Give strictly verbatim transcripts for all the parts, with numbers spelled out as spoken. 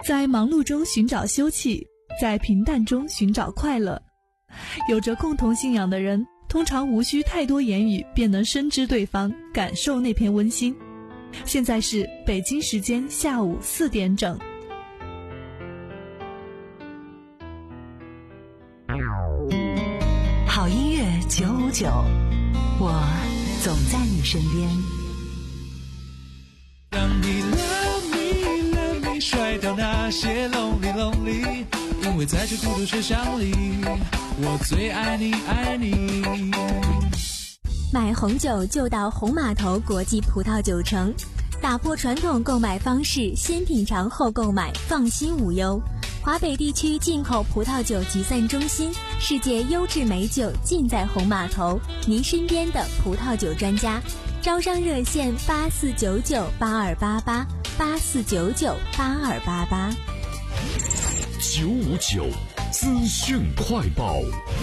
在忙碌中寻找休憩，在平淡中寻找快乐。有着共同信仰的人，通常无需太多言语便能深知对方，感受那片温馨。现在是北京时间下午四点整。 好音乐九五九，我总在你身边。 让你 love me love me 甩掉那些 lonely lonely， 因为在这孤独车厢里，我最爱你爱你。 买红酒就到红码头国际葡萄酒城，打破传统购买方式，先品尝后购买，放心无忧。华北地区进口葡萄酒集散中心，世界优质美酒尽在红码头，您身边的葡萄酒专家。招商热线八四九九八二八八八四九九八二八八。 九五九资讯快报。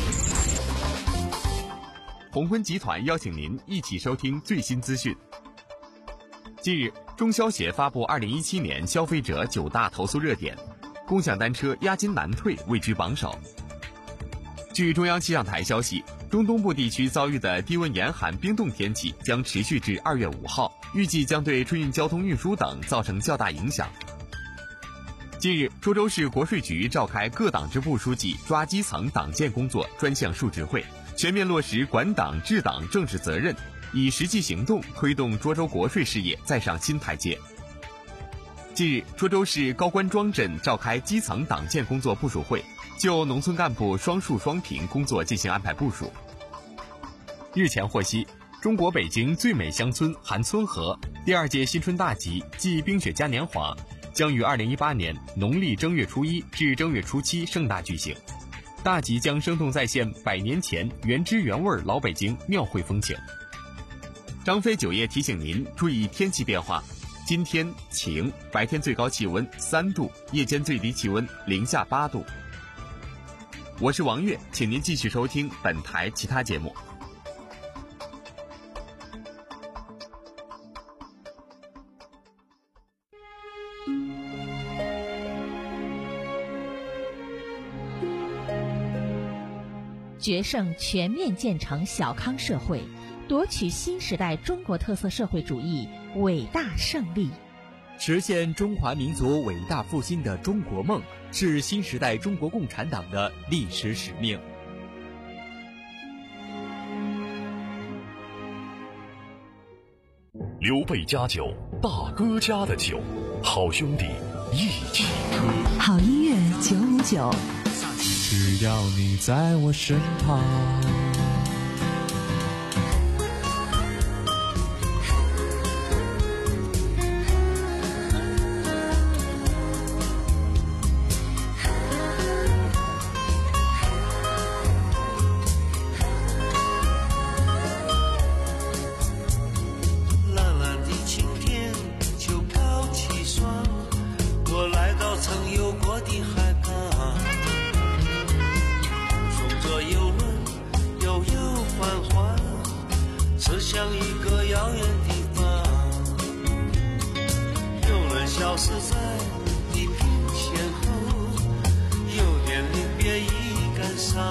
鸿坤集团邀请您一起收听最新资讯。近日，中消协发布二零一七年消费者九大投诉热点，共享单车押金难退位居榜首。据中央气象台消息，中东部地区遭遇的低温严寒冰冻天气将持续至二月五号，预计将对春运交通运输等造成较大影响。近日，涿州市国税局召开各党支部书记抓基层党建工作专项述职会，全面落实管党治党政治责任，以实际行动推动涿州国税事业再上新台阶。近日，涿州市高官庄镇召开基层党建工作部署会，就农村干部双树双贫工作进行安排部署。日前获悉，中国北京最美乡村韩村河第二届新春大集暨冰雪嘉年华将于二零一八年农历正月初一至正月初七盛大举行。大集将生动再现百年前原汁原味老北京庙会风情。张飞酒业提醒您注意天气变化，今天晴，白天最高气温三度，夜间最低气温零下八度。我是王悦，请您继续收听本台其他节目。 决胜全面建成小康社会，夺取新时代中国特色社会主义伟大胜利， 实现中华民族伟大复兴的中国梦，是新时代中国共产党的历史使命。 刘备家酒，大哥家的酒，好兄弟一起喝。 好音乐九五九， 只要你在我身旁。 蓝蓝的晴天，秋高气爽，我来到曾有过的海港。游轮悠悠缓缓，驶向一个遥远地方。游轮消失在地平线后，有点临别已感伤。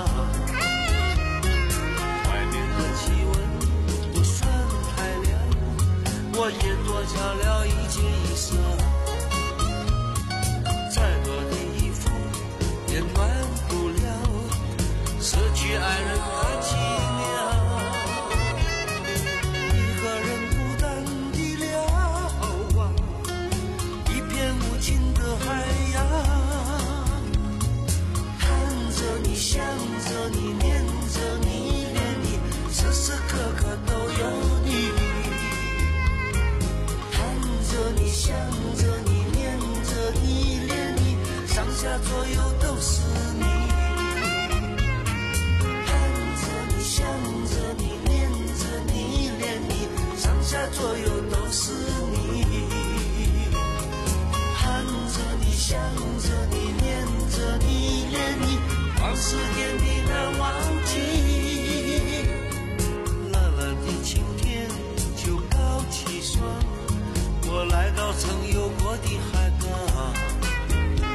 外面的气温不算太凉，我也多加了一件衣裳。再多的衣服也暖不了失去爱人的凄凉，一个人孤单地瞭望一片无尽的海洋，看着你，想着你，念着你，恋你，时时刻刻都有你。看着你，想着你，念着你，恋你，上下左右都是你。想着你，念着你，恋你，上下左右都是你。看着你，想着你，念着你，恋你，往事点滴难忘记。蓝蓝的晴天，秋高气爽，我来到曾有过的海港。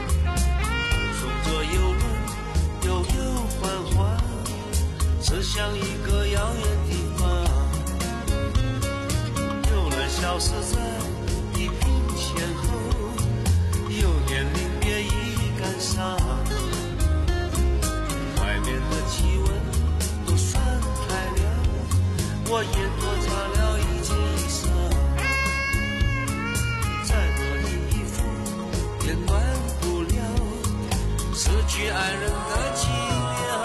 去爱人的寂寥，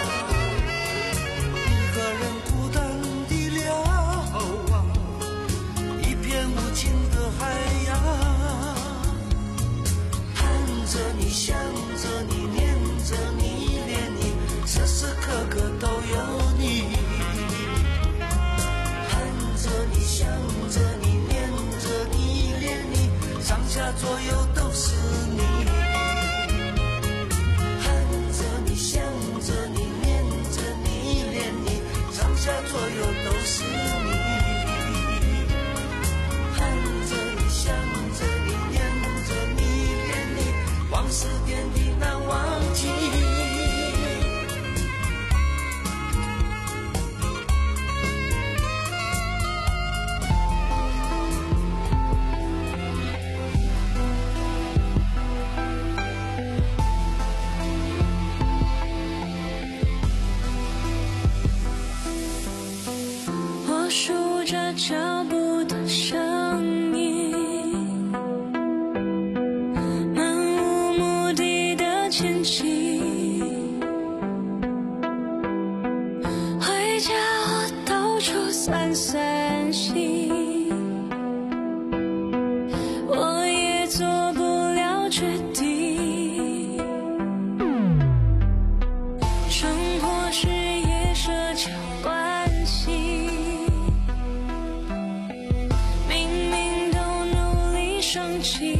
一个人孤单地瞭望一片无尽的海洋，盼着你，想着你，念着你，恋你，时时刻刻都有你，盼着你，想着你，念着你，恋你，上下左右都是你，想着你，念着你，恋你，上下左右都是你，盼着你，想着你，念着你，恋你，往事点滴难忘记。 数着脚步的声音，漫无目的的前进，回家我到处散散心，我也做不了决定，生活事业社交关系生气，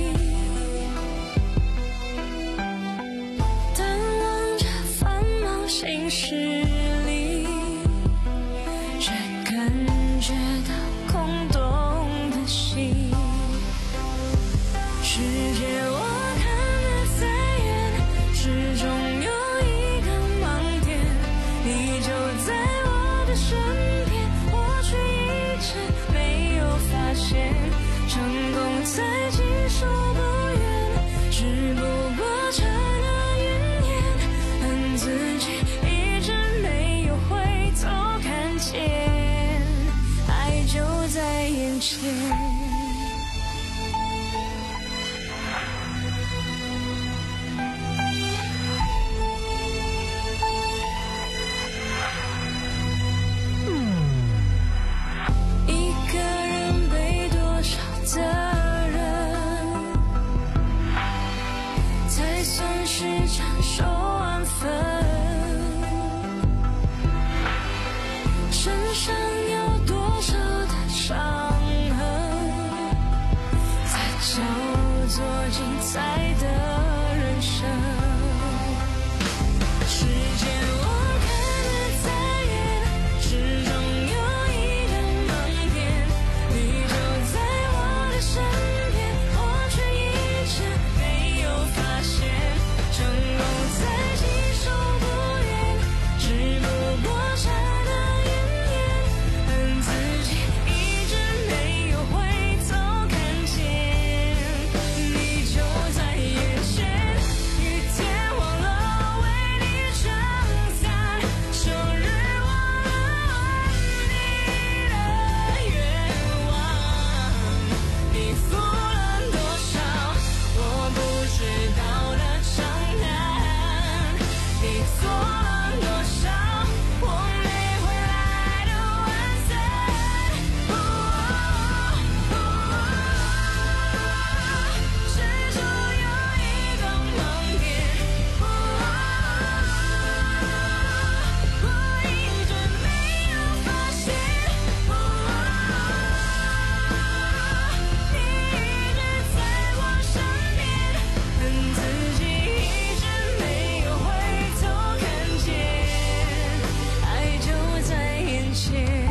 淡忘着繁忙心事里，却感觉到空洞的心。世界我看得再远，始终有一个盲点，你就在我的身边，我却一直没有发现。成功在技术不远，只不过差那云烟，恨自己一直没有回头看见，爱就在眼前。的人才算是长寿安分，身上有多少的伤痕，才叫做精彩的人生。时间我看得再远，始终有一个盲点，你就在身边，我却一直没有发现，成功在技术不远，只不过差那云烟，恨自己一直没有回头看见，你就在眼前，雨天忘了为你撑伞，秋日忘了你的愿望，你付了多少我不知道的长谈，你做了多少我没回来的晚餐，哦哦哦，始终有一个盲点，哦哦，我一直没有发现，哦哦，你一直在我身边，恨自己一直没有回头看见，爱就在眼前。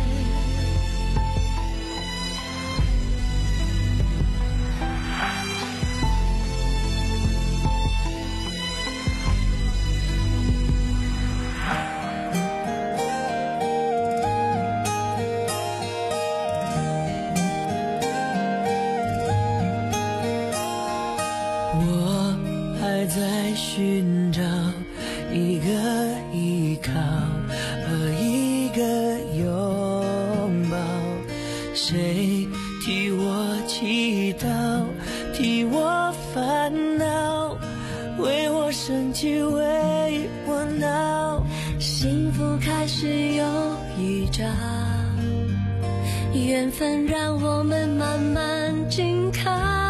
我还在寻找一个依靠和一个拥抱，谁替我祈祷，替我烦恼， 为我生气，为我闹，幸福开始有预兆，缘分让我们慢慢紧靠，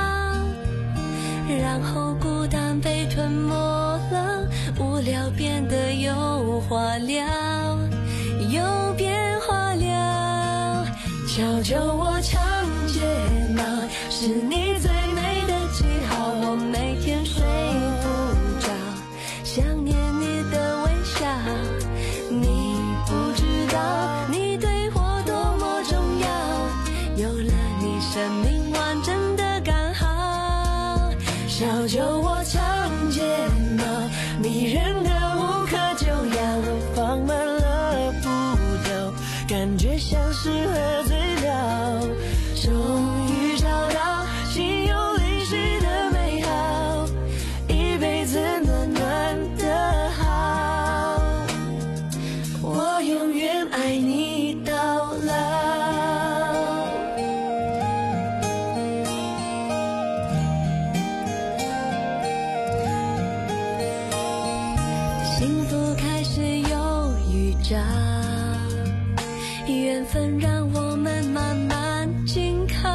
然后孤单被吞没了，无聊变得有话聊，有变化了。悄悄我长睫毛，是你最美的记号，我每天睡不着，想念你的微笑。你不知道你对我多么重要，有了你生命完整的刚好。小酒窝长睫毛，迷人的无可救药，放慢了步调，感觉像是喝醉了，终于找到心有灵犀的美好，一辈子暖暖的好，我永远爱你到老。幸福开始有预兆，缘分让我们慢慢紧靠，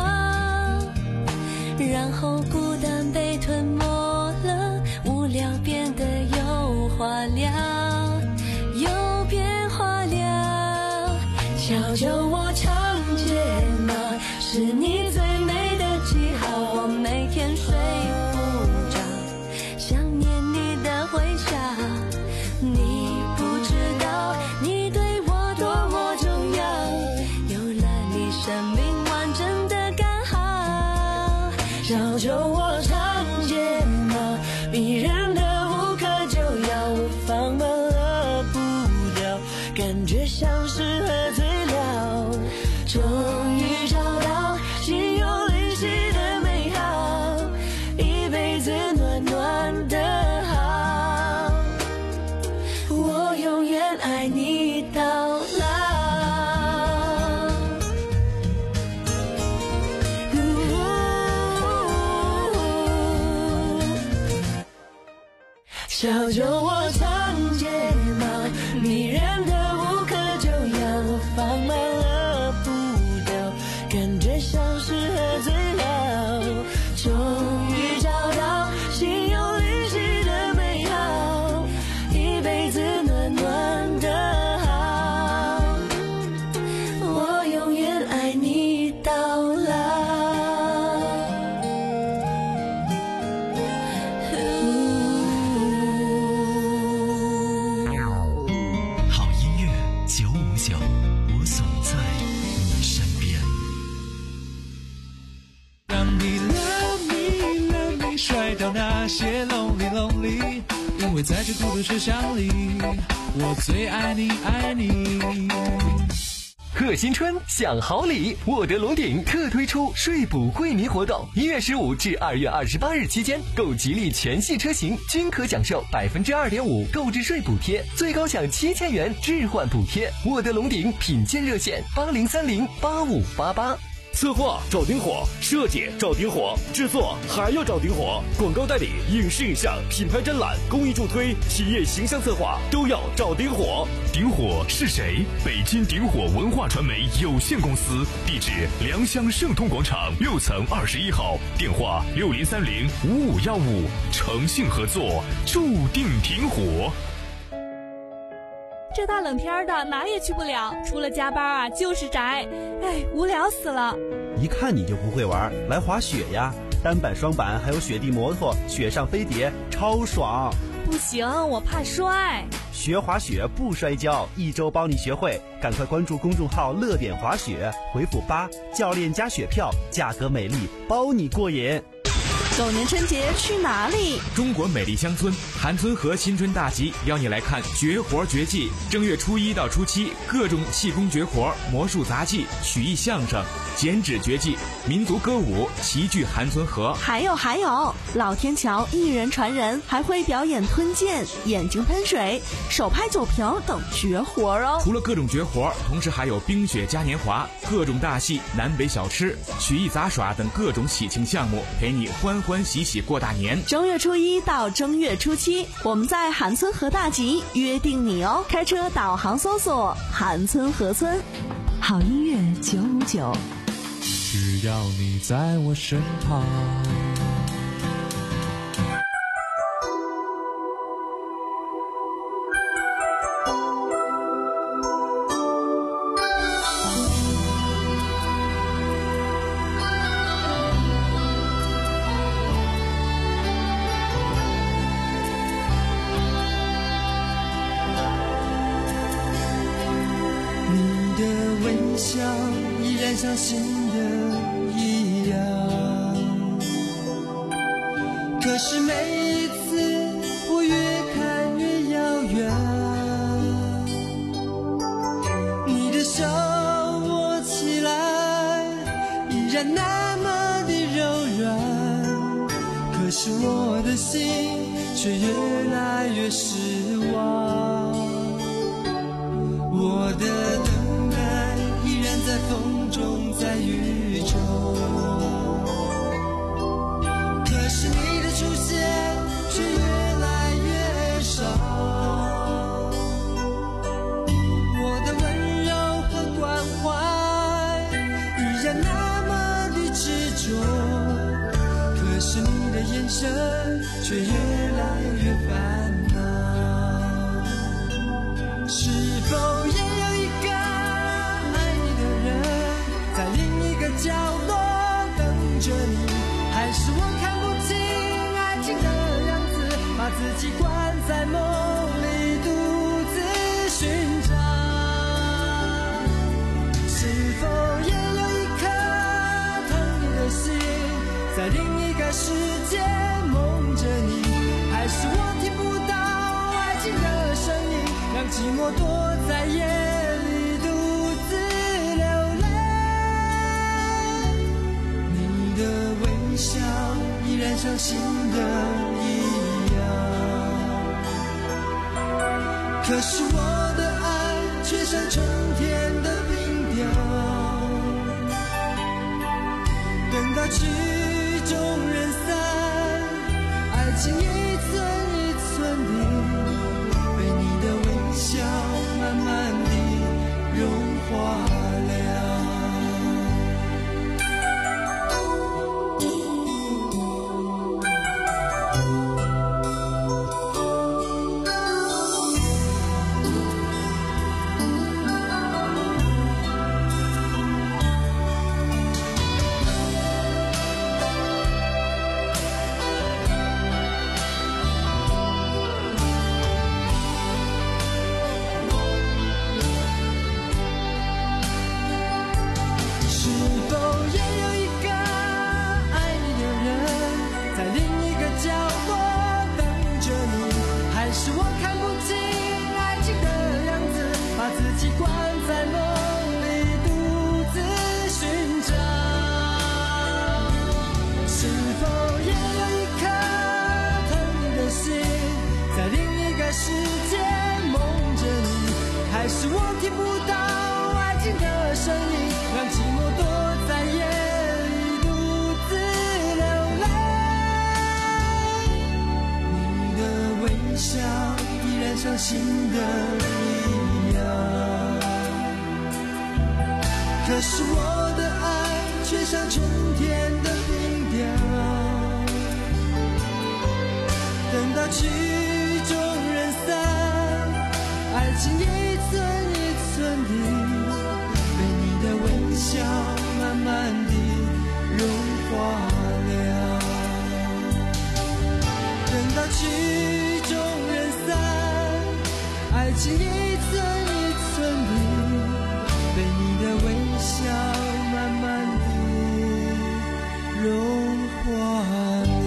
然后孤单被吞没了，无聊变得有话聊，有变化了。小酒窝长睫毛，是你最美的记号，我每天睡不着，想念你的微笑。你不知道你对我多么重要，有了你生命完整的刚好。小酒窝长睫毛，迷人的无可救药，放慢了步调，感觉像是喝醉了，终于找到心有灵犀的美好，一辈子暖暖的好，我永远爱你到老。小酒窝长睫毛，迷人的无可救药，放慢了步调，感觉像是喝醉了，终于找到心有灵犀的美好，一辈子暖暖的好，我永远爱你到老。 好音乐九五九，我总在你身边。 让你 love me love me 甩掉那些 lonely lonely， 因为在这孤独车厢里，我最爱你爱你。 贺新春享好礼，沃德龙鼎特推出税补惠民活动，一月十五至二月二十八日期间，购吉利全系车型均可享受百分之二点五购置税补贴，最高享七千元置换补贴。沃德龙鼎品鉴热线八零三零八五八八。 策划找顶火，设计找顶火，制作还要找顶火，广告代理、影视影像、品牌展览、公益助推、企业形象策划都要找顶火。 顶火是谁？北京顶火文化传媒有限公司，地址良乡盛通广场六层二十一号，电话六零三零五五幺五，诚信合作，注定顶火。 这大冷天的哪也去不了，除了加班啊就是宅，哎，无聊死了。 一看你就不会玩，来滑雪呀，单板双板还有雪地摩托，雪上飞碟超爽。 不行，我怕摔。 学滑雪不摔跤，一周包你学会，赶快关注公众号乐点滑雪，回复八，教练加雪票，价格美丽，包你过瘾。 狗年春节去哪里？ 中国美丽乡村韩村河新春大集邀你来看绝活绝技。正月初一到初七，各种气功绝活、魔术杂技、曲艺相声、剪纸绝技、民族歌舞齐聚韩村河。 还有还有，老天桥一人传人，还会表演吞剑、眼睛喷水、手拍酒瓶等绝活哦。 除了各种绝活，同时还有冰雪嘉年华、各种大戏、南北小吃、曲艺杂耍等各种喜庆项目，陪你欢欢欢喜喜过大年。 正月初一到正月初七，我们在韩村河大集约定你哦。开车导航搜索韩村河村。 好音乐九五九， 只要你在我身旁。 像新的一样，可是每一次我越看越遥远，你的手握起来依然那么的柔软，可是我的心却越来越失望，我的等待依然在风中，在雨中，可是你的出现却越来越少，我的温柔和关怀依然那么的执着，可是你的眼神却越来越烦恼，是否也有一个爱你的人在另一个角落等着你，还是我看不清爱情的样子，把自己关在梦里独自寻找，是否也有一颗疼你的心在另一个世界梦着你，还是我听不到爱情的声音，让寂寞躲在夜里独自流泪，你的微笑依然像新的一样，可是我的爱却像春天的冰雕，等到曲终人散，爱情一寸一寸地被你的微笑慢慢地融化了。是我听不到爱情的声音，让寂寞躲在夜里独自流泪，你的微笑依然像新的一样，可是我的爱却像春天的冰雕，等到曲终人散，爱情一寸一寸地被你的微笑慢慢地融化了，等到曲终人散，爱情一寸一寸地被你的微笑慢慢地融化了。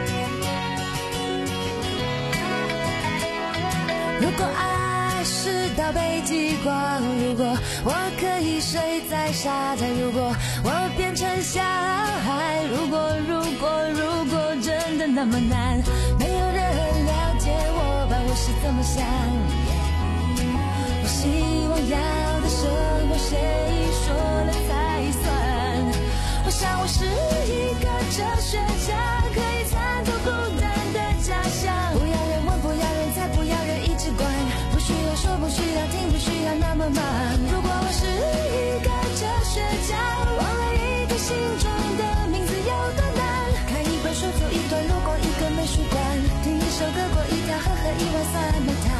如果爱是到北极光，如果我可以睡在沙滩，如果我变成小孩，如果如果如果真的那么难，没有人了解我吧，我是怎么想。我希望要的生活谁说了才算？我想我是一个哲学家，可以参透孤单的假象。不要人问，不要人猜，不要人一直管，不需要说，不需要听，不需要那么忙。如果我是一个哲学家，忘了一个心中的名字有多难。看一本书，走一段路，逛一个美术馆，听一首歌，过一条河，喝一碗酸梅汤。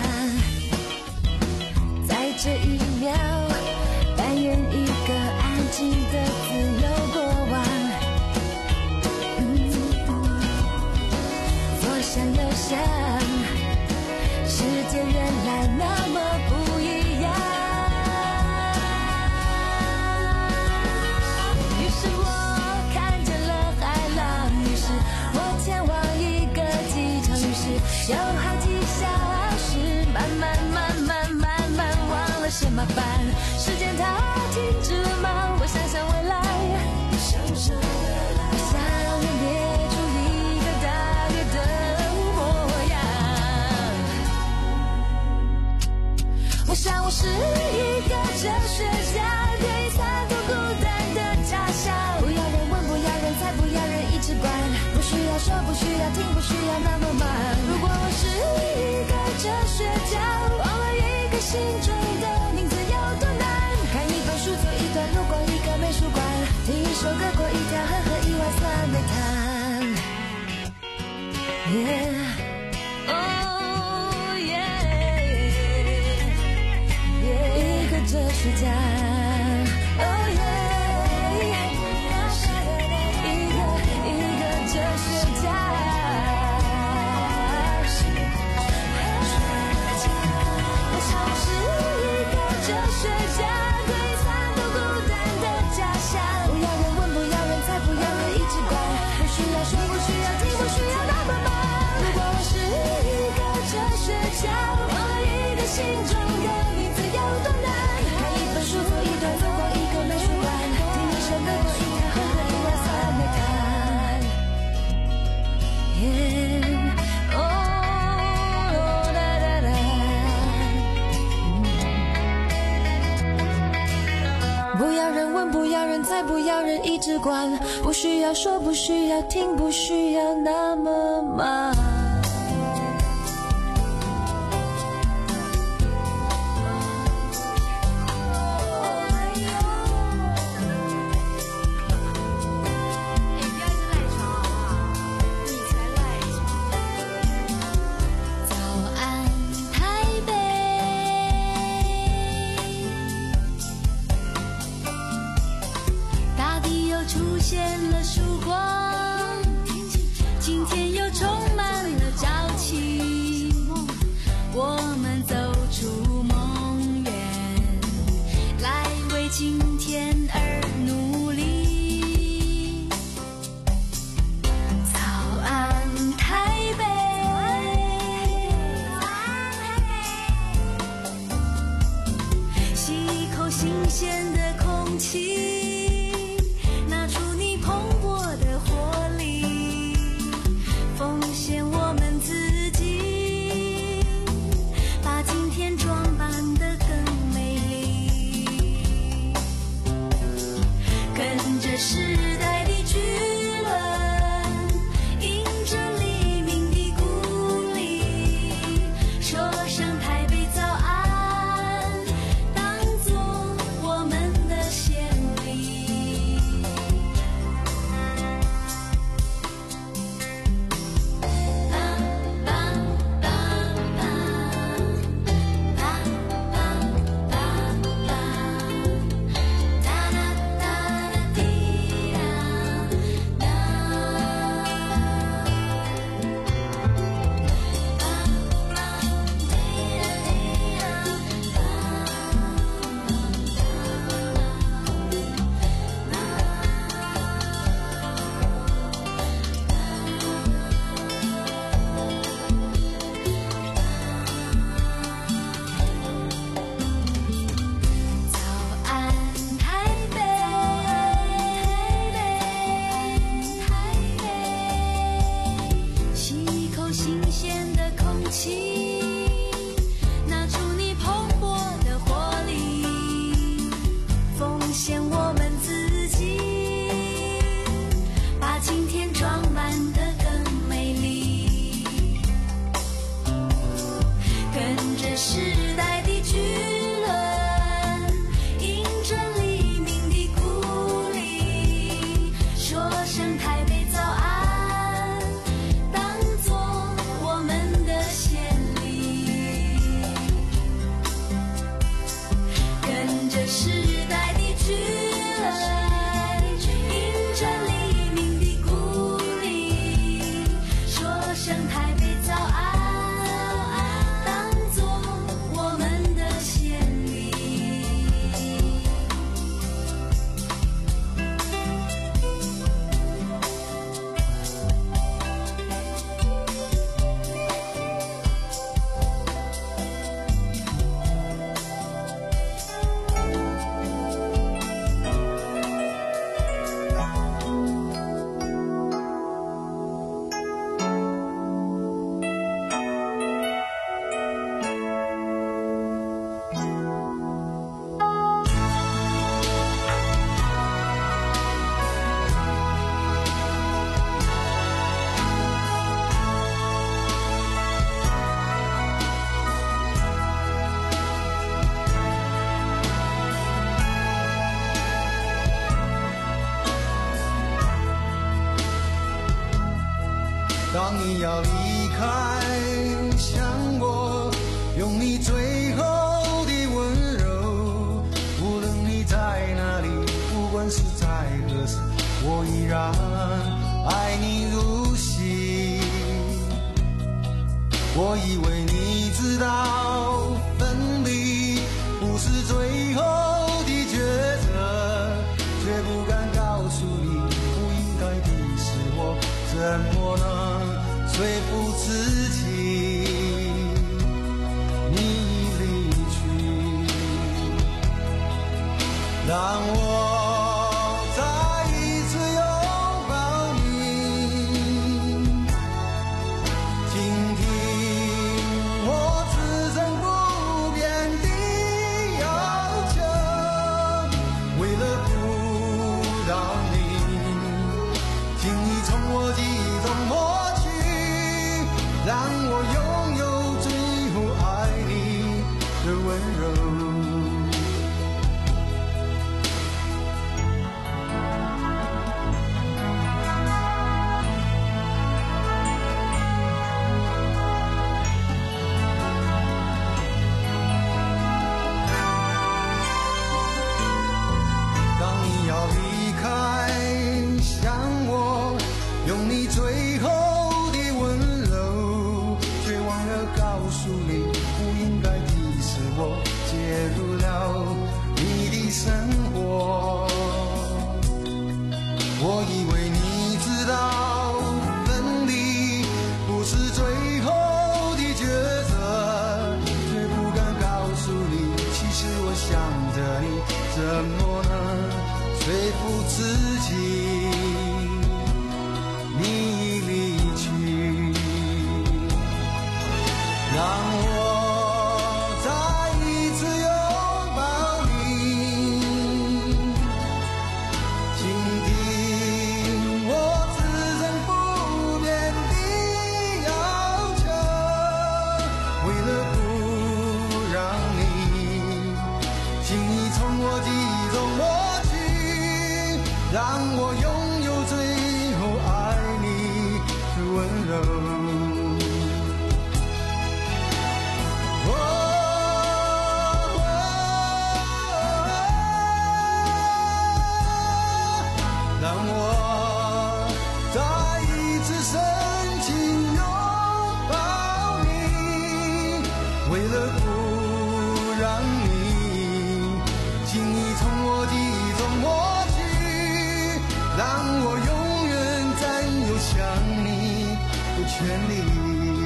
在这一秒，扮演一个安静的自由国王。嗯，左想右想，世界原来那么不一样。于是我看见了海浪，于是我前往一个机场，于是有好几小时，慢慢慢慢慢慢忘了什么班，时间它停止了吗？我想想未来，我想人列出一个大约的模样。我想我是一个哲学家，可以参透孤单的假象。不要人问，不要人猜，不要人一直管，不需要说，不需要听，不需要那么忙。如果我是一个哲学家，忘了一个心中的名字有多难。看一本书，走一段路，逛一个美术馆，听一首歌，过一条河，喝一碗酸梅汤。Yeah, oh yeah, yeah, 一个哲学家。Oh yeah, 一个一个哲学家。我想我是一个哲学家，可以参透孤单的假象。不要人问，不要人猜，不要人一直管，不需要说，不需要听，不需要那么忙。如果我是一个哲学家，忘了一个心中的名字有多难。看一本书，走一段路，逛一个美术馆，听一首歌，过一条河，喝一碗酸梅汤。Yeah, oh, da da da。不要人问，不要人猜，不要人一直管，不需要说，不需要听，不需要那么忙。早安，台北。大地又出现了曙光，今天又充满当你要离开，想我，用你最后的温柔，无论你在哪里，不管是在何时，我依然爱你如昔。我以为你知道，分离不是最后的抉择，却不敢告诉你，不应该的是我，怎么能说服自己？你离去，让我再一次拥抱你，听听我此生不变的要求，为了不让你轻易从我记忆中抹去，让我拥有最后爱你的温柔。用你最后的温柔，却忘了告诉你，不应该的是我介入了你的生活。我以为你知道，分离不是最后的抉择，却不敢告诉你，其实我想着你，怎么能说服自己？你离去，让我再一次拥抱你，倾听我此生不变的要求，为了不让你轻易从我记忆中抹去，让我拥有最后爱温柔，哦哦、让我再一次深情拥抱你，为了不让你轻易从我记忆中抹去，让我永远占有想你的权利，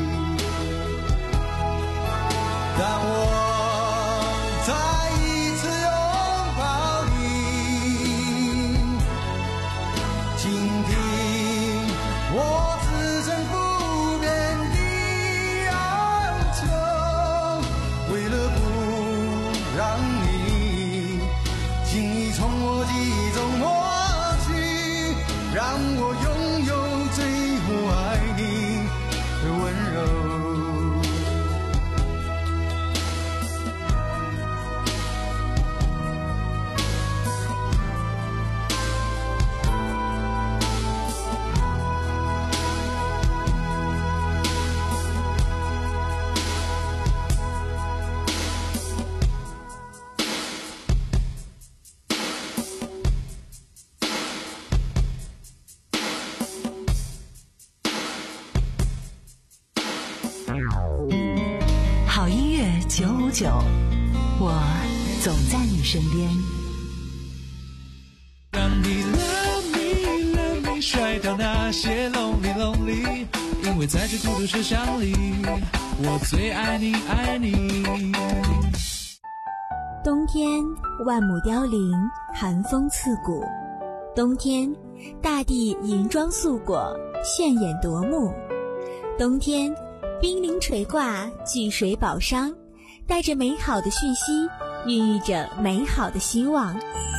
让我再一次拥抱你，倾听我此生不变的要求，为了不让你轻易从我记忆中抹去，让我拥有最后爱你的温柔。 好音乐九五九，我总在你身边。 让你 love me love me 甩掉那些 lonely lonely， 因为在这孤独车厢里，我最爱你爱你。 冬天万亩凋零，寒风刺骨。冬天大地银装素裹，炫眼夺目。冬天冰凌垂挂，巨水宝商，带着美好的讯息，孕育着美好的希望。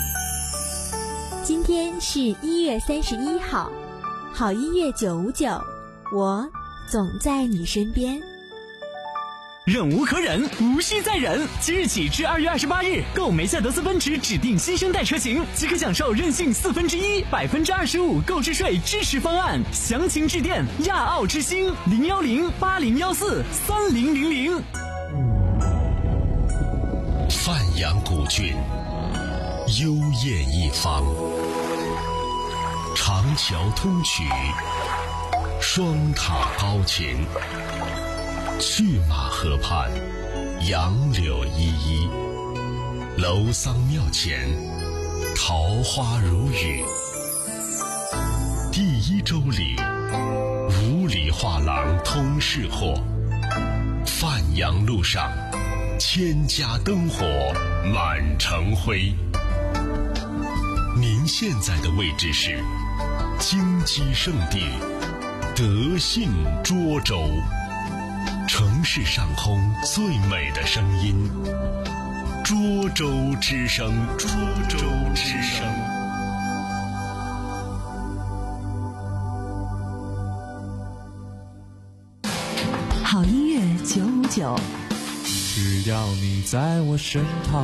今天是一月三十一号，好音乐九五九，我总在你身边。 忍无可忍，无需再忍。即日起至二月二十八日，购梅赛德斯奔驰指定新生代车型，即可享受任性四分之一、百分之二十五购置税支持方案。详情致电亚奥之星零幺零八零幺四三零零零。 范阳古郡，幽艳一方，长桥通衢，双塔高擎，去马河畔，杨柳依依，楼桑庙前，桃花如雨。第一周里，五里画廊通市货，范阳路上，千家灯火满城辉。您现在的位置是金鸡圣地德信涿州，城市上空最美的声音，涿州之声，涿州之声。 好音乐九五九， 只要你在我身旁。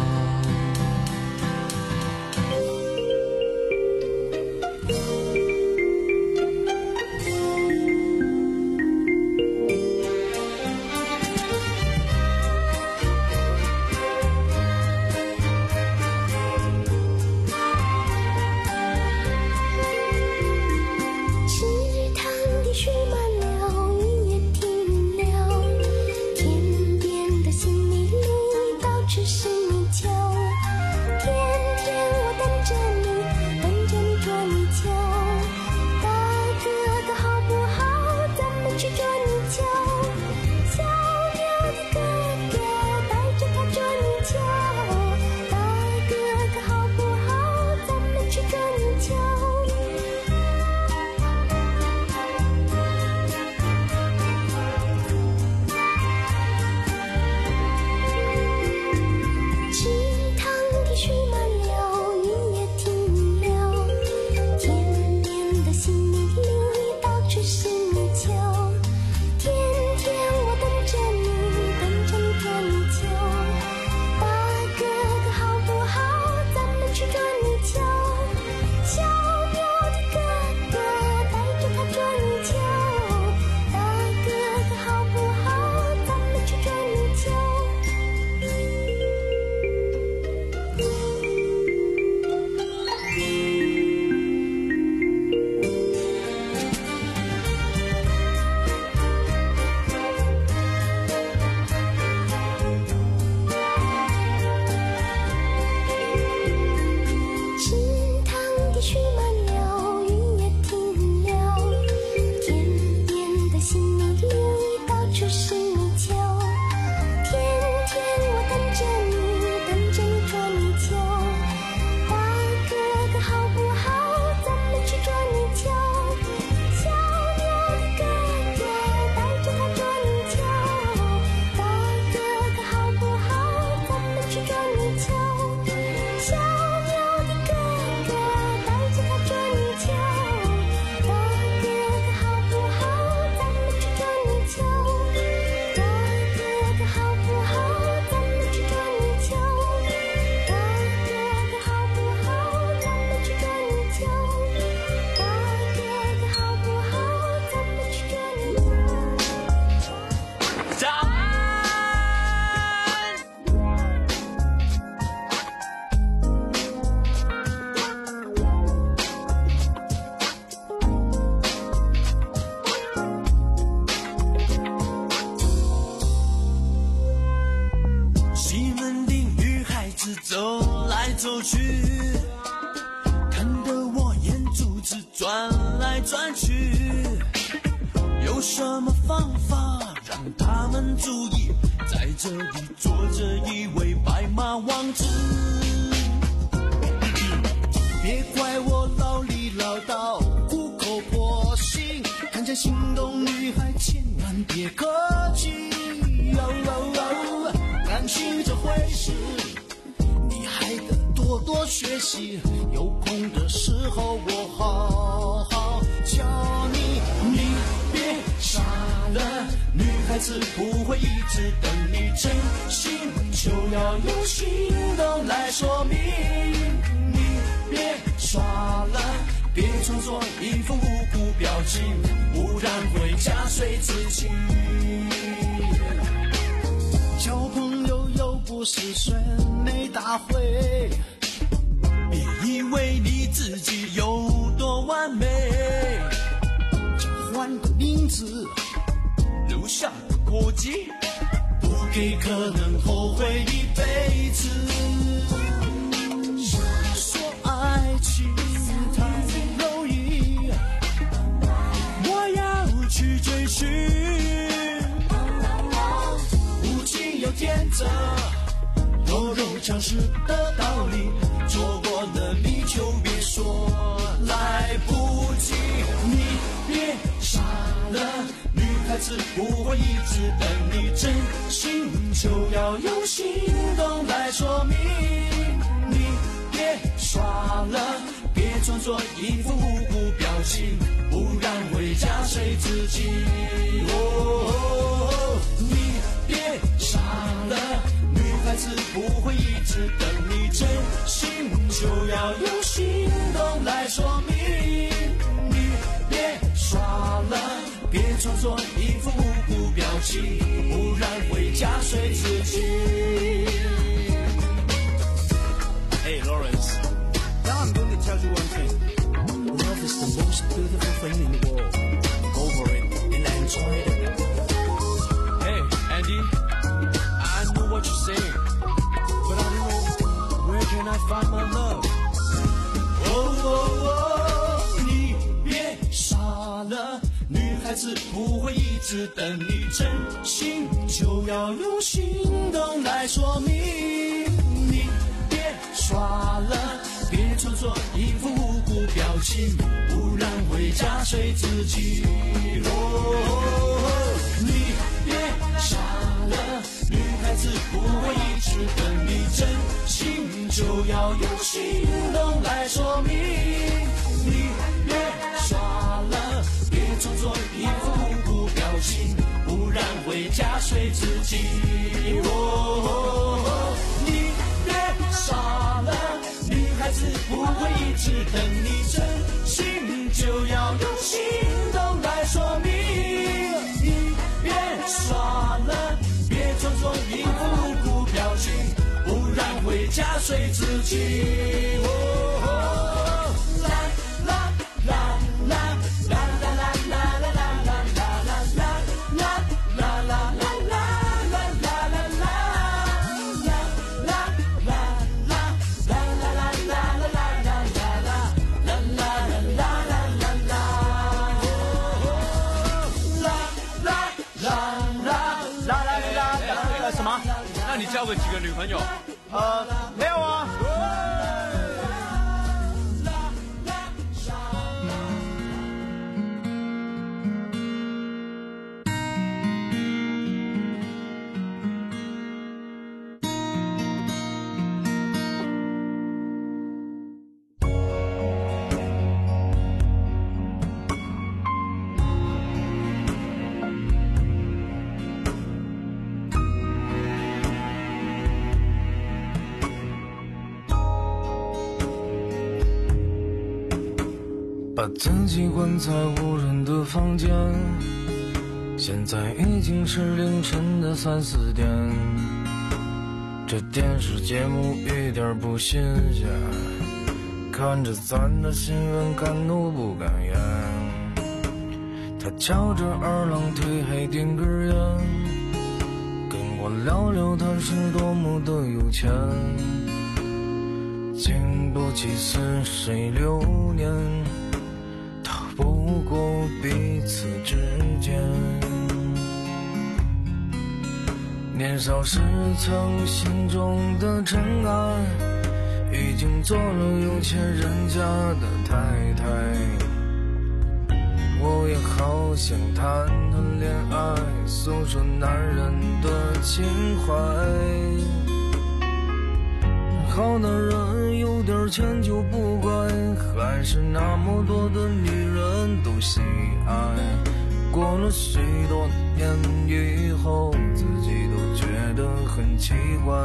走去，看得我眼珠子转来转去。有什么方法让他们注意，在这里坐着一位白马王子？别怪我唠里唠叨，苦口婆心，看见心动女孩千万别客气。哦哦哦，感情这回事，你还得多多学习，有空的时候我好好教你，你别傻了。 女孩子不会一直等你真心，就要用行动来说明。你别耍了，别装作一副无辜表情，不然会加碎自己。交朋友又不是选美大会，别以为你自己有多完美，就换个名字留下个过节，不给可能后悔一辈子。说爱情太容易，我要去追寻，无情又天真，弱肉强食的道理，错过了你就别说来不及。你别傻了，女孩子不会一直等你真心，就要用行动来说明。你别耍了，别装作一副无辜表情，不然会加碎自己。哦，你别傻了，女孩子不会一直等你真心，就要用行动来说明。你别耍了，别装作一副无辜表情，不然会加碎自己。Hey Lawrence, now I'm going to tell you one thing. Love is the most beautiful thing in the world. Go for it and enjoy it. Hey Andy, I know what you're saying, but I don't know where can I find my love. Oh, oh, oh, 你别傻了，女孩子不会一直等你真心，就要用行动来说明。你别耍了，别装作一副无辜表情，不然会加碎自己。哦，你别傻了，女孩子不会一直等你真心，就要用行动来说明。你别耍了，别装作一副无辜表情，不然会加碎自己。哦，你别傻了，女孩子不会一直等你真心，就要用行动来说明。你别耍了，别装作一副无辜表情，不然会加碎自己。哦，啦啦啦啦啦啦啦啦啦啦啦啦啦啦啦啦那你交过几个女朋友？ 呃，没有啊。 把自己关在无人的房间，现在已经是凌晨的三四点，这电视节目一点不新鲜，看着咱的新闻敢怒不敢言。他翘着二郎腿还点根烟，跟我聊聊他是多么的有钱，经不起似水流年，不过彼此之间。年少时曾心中的尘埃，已经做了有钱人家的太太。我也好想谈谈恋爱，诉说男人的情怀。好男人有点钱就不乖，还是那么多的女人都喜爱。过了许多年以后，自己都觉得很奇怪。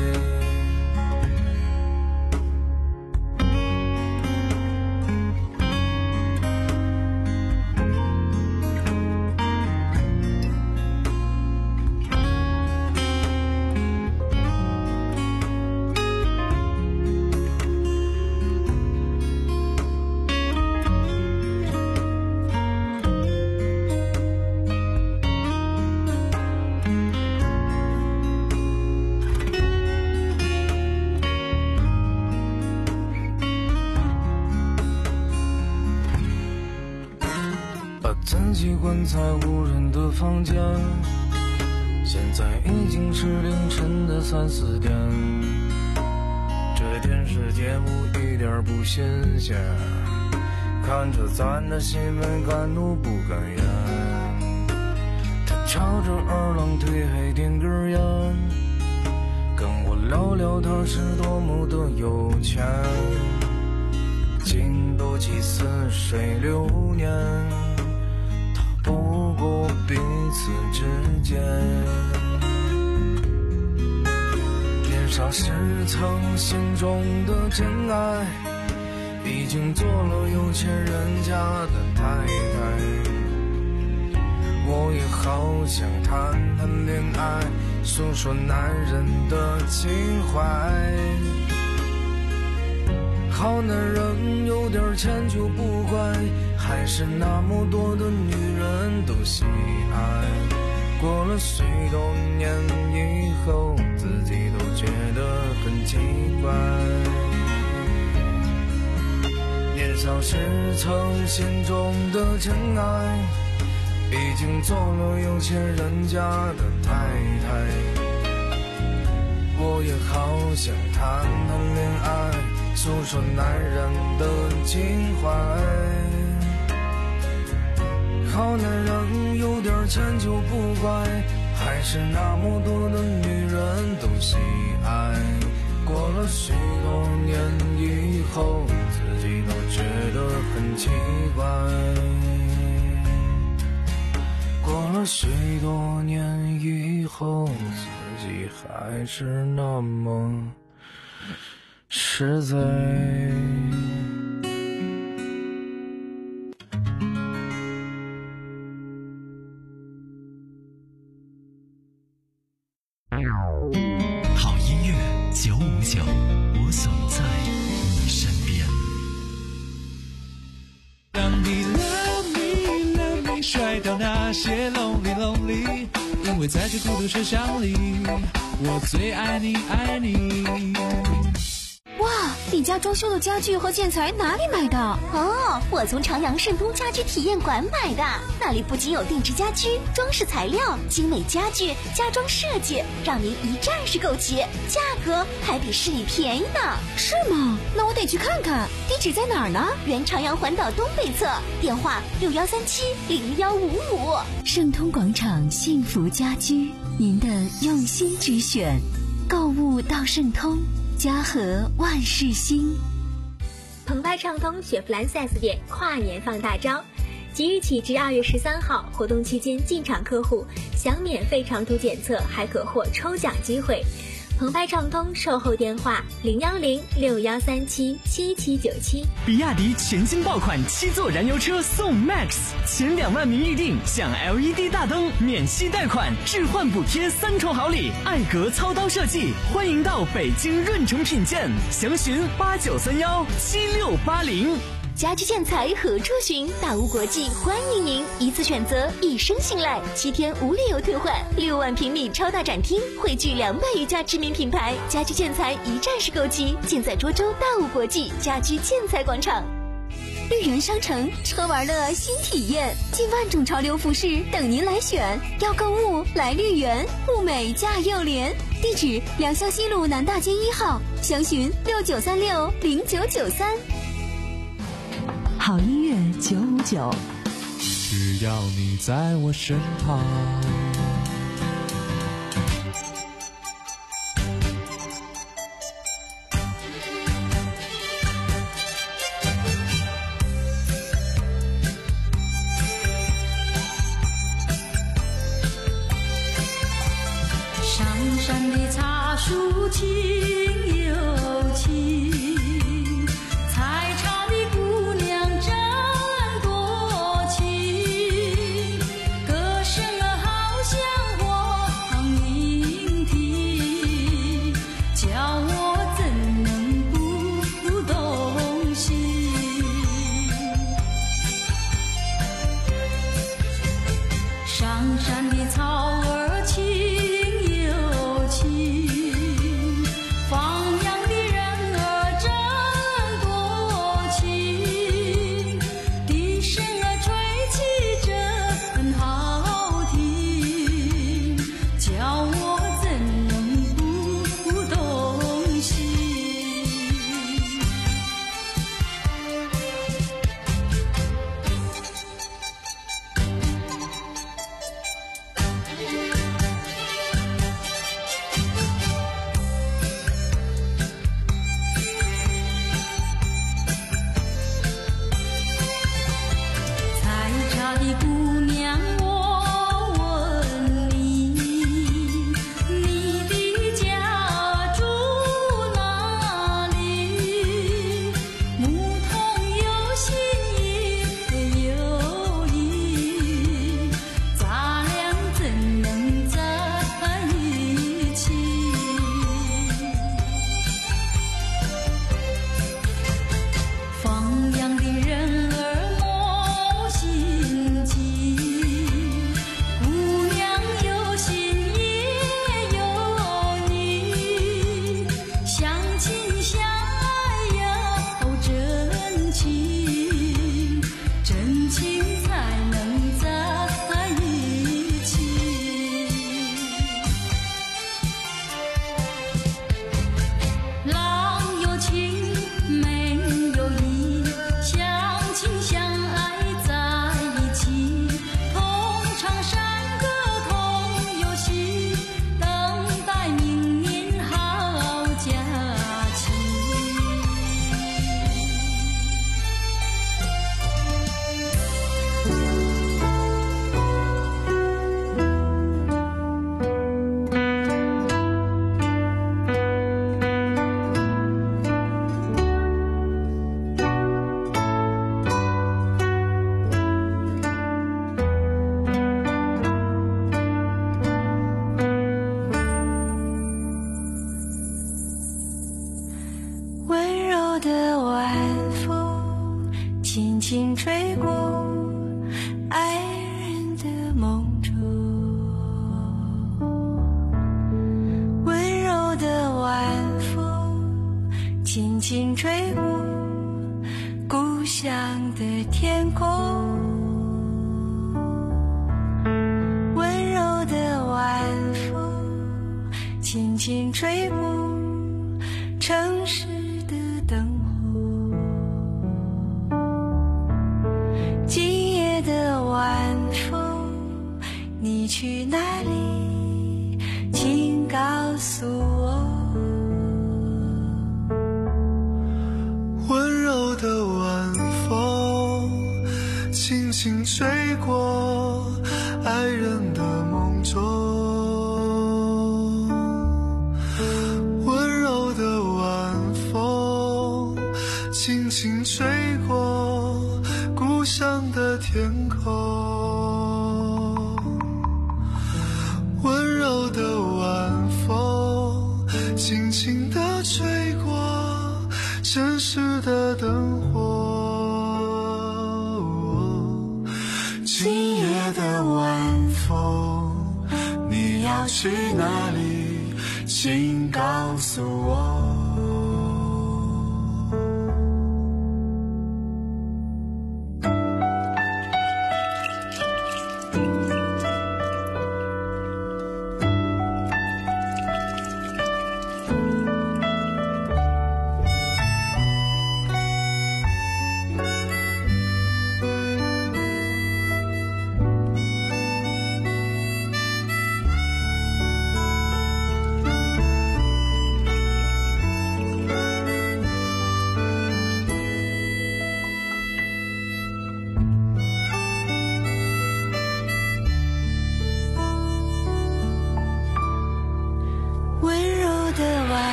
自己关在无人的房间，现在已经是凌晨的三四点。这电视节目一点不新鲜，看着咱的新闻敢怒不敢言。他翘着二郎腿还点根烟，跟我聊聊他是多么的有钱。经不起似水流年，不过彼此之间，年少时曾心中的真爱，已经做了有钱人家的太太。我也好想谈谈恋爱，诉说男人的情怀。好男人有点钱就不怪，还是那么多的女人都喜爱。过了许多年以后，自己都觉得很奇怪。年少时曾心中的真爱，已经做了有钱人家的太太。我也好想谈谈恋爱，诉说男人的情怀。好男人有点钱就不怪，还是那么多的女人都喜爱。过了许多年以后，自己都觉得很奇怪。过了许多年以后，自己还是那么实在。 好音乐九五九，我总在你身边。 当你 love me love me 甩掉那些 lonely lonely， 因为在这孤独车厢里，我最爱你爱你。 哇，你家装修的家具和建材哪里买的？ 哦，我从朝阳盛通家居体验馆买的，那里不仅有定制家居、装饰材料、精美家具、家装设计，让您一站式购齐，价格还比市里便宜呢。 是吗？那我得去看看。地址在哪儿呢？ 原朝阳环岛东北侧，电话六幺三七零幺五五。 盛通广场幸福家居，您的用心之选，购物到盛通。家和万事兴。 澎湃畅通雪佛兰 四 S 店跨年放大招，即日起至二月十三号，活动期间进场客户享免费长途检测，还可获抽奖机会。澎湃畅通售后电话零幺零六幺三七七七九七。 比亚迪全新爆款七座燃油车送 Max， 前两万名预定享 L E D 大灯、免息贷款、置换补贴三重好礼，艾格操刀设计，欢迎到北京润城品鉴，详询八九三幺七六八零。 家居建材何处寻？大屋国际欢迎您，一次选择，一生信赖，七天无理由退换，六万平米超大展厅，汇聚两百余家知名品牌，家居建材一站式购齐，尽在涿州大屋国际家居建材广场。绿源商城车玩乐新体验，近万种潮流服饰等您来选，要购物来绿源，物美价又廉。地址：良乡西路南大街一号，详询六九三六零九九三。 好音乐九五九， 只要你在我身旁。 上山的茶树青又青，采茶的姑娘真多情，歌声儿好像黄莺啼，叫我怎能不动心？上山的草儿青又青，放羊的人儿真多情，笛声儿吹起真好听，叫我怎能不动心？采茶的姑娘，我问你，你的家住哪里？牧童有心也有意，咱俩怎能在一起？放羊的人儿莫心急，姑娘有心也有意，相亲相爱要真情，真情才能在一起。郎有情，妹有意，相亲相爱在一起，同唱山歌同游戏，等待明年好佳期。 温柔的晚风轻轻吹过爱人的梦中，温柔的晚风轻轻吹过故乡的天空，温柔的晚风轻轻吹过城市的灯火，今夜的晚风，你去哪里？请告诉我。 温柔的晚风，轻轻吹过爱人的梦中。温柔的晚风，轻轻吹过故乡的天空。温柔的晚风，轻轻地吹过城市的灯火。今夜的晚风，你要去哪里？请告诉我。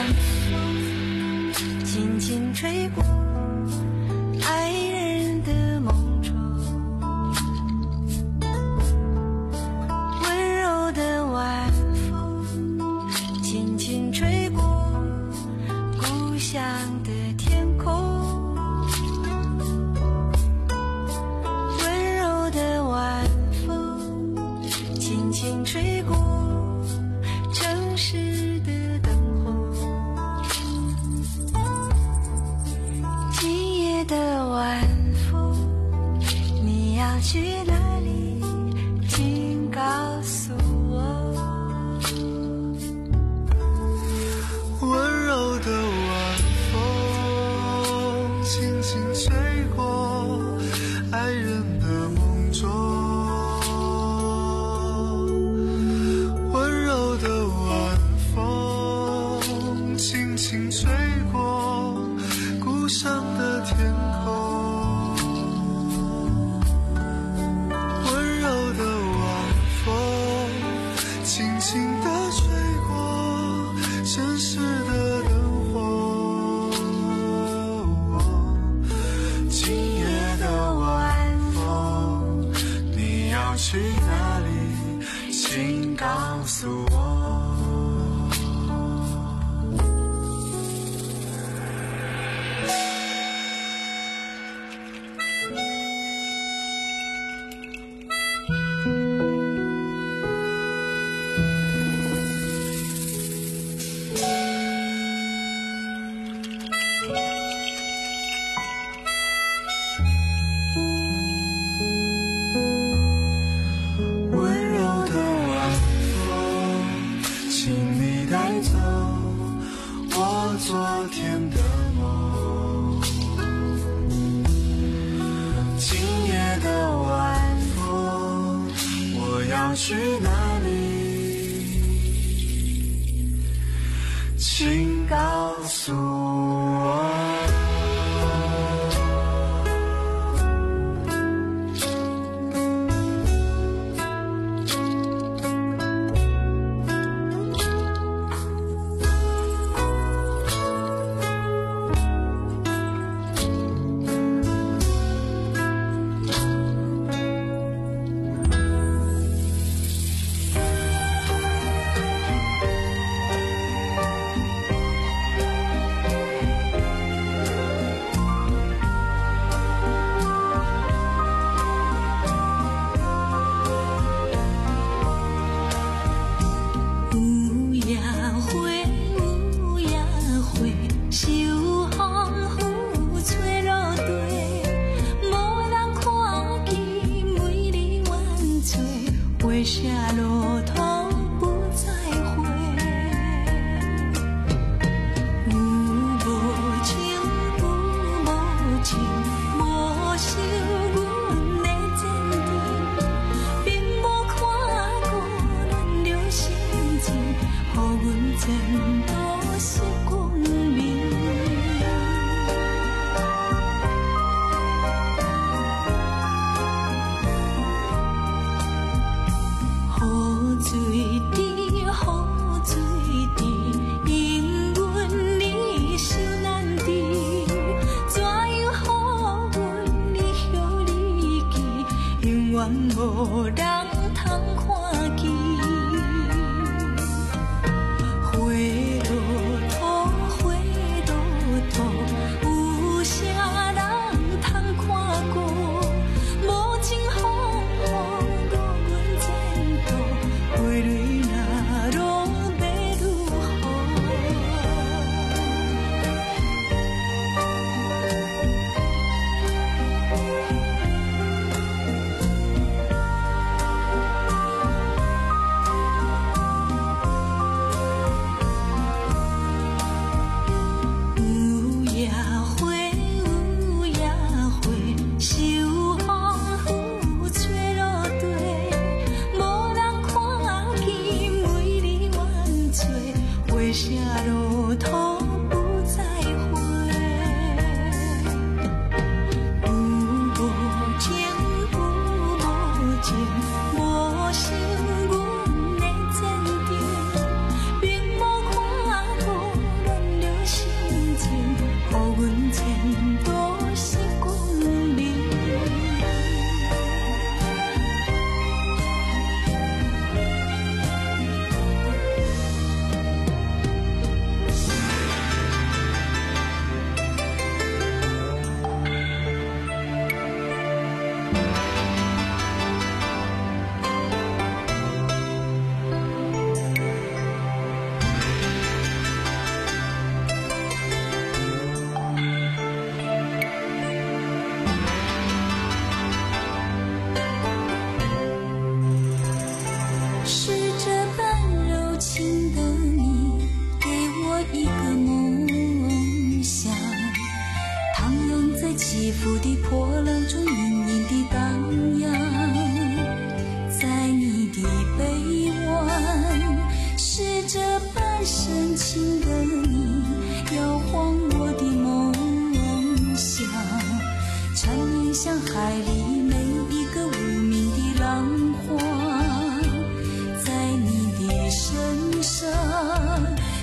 风轻轻吹过爱人的梦中，温柔的晚风轻轻吹过故乡的天空，温柔的晚风轻轻吹过城市的灯红，今夜的晚风，你要去哪里？请告诉我。 温柔的晚风轻轻吹过爱人的梦中，温柔的晚风轻轻吹过故乡的天空，温柔的晚风轻轻地吹过城市的灯火，今夜的晚风，你要去哪里？请告诉我。温柔的晚风，请你带走我昨天的梦，今夜的晚风，我要去哪里？请告诉我。 无人通看见，花落土，花落土，有啥人通看过？无情风雨误阮前途，花蕊若落要如何？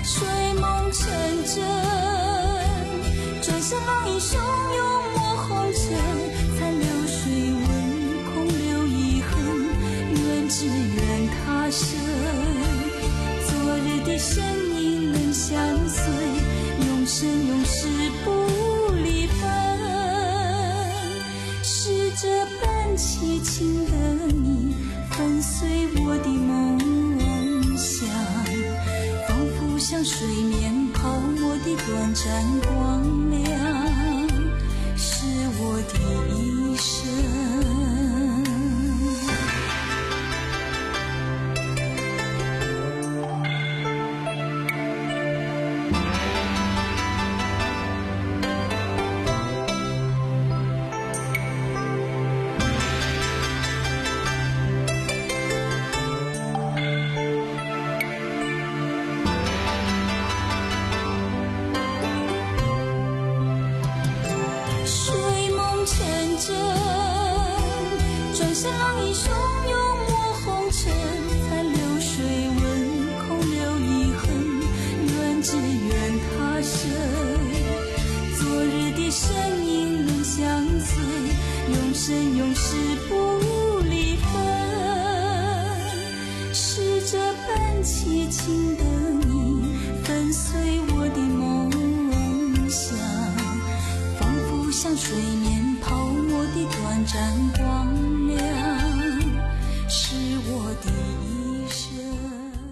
睡梦成真，转身浪影汹涌抹红尘，残流水温空留遗恨，愿只愿他生。昨日的身影能相随，永生永世不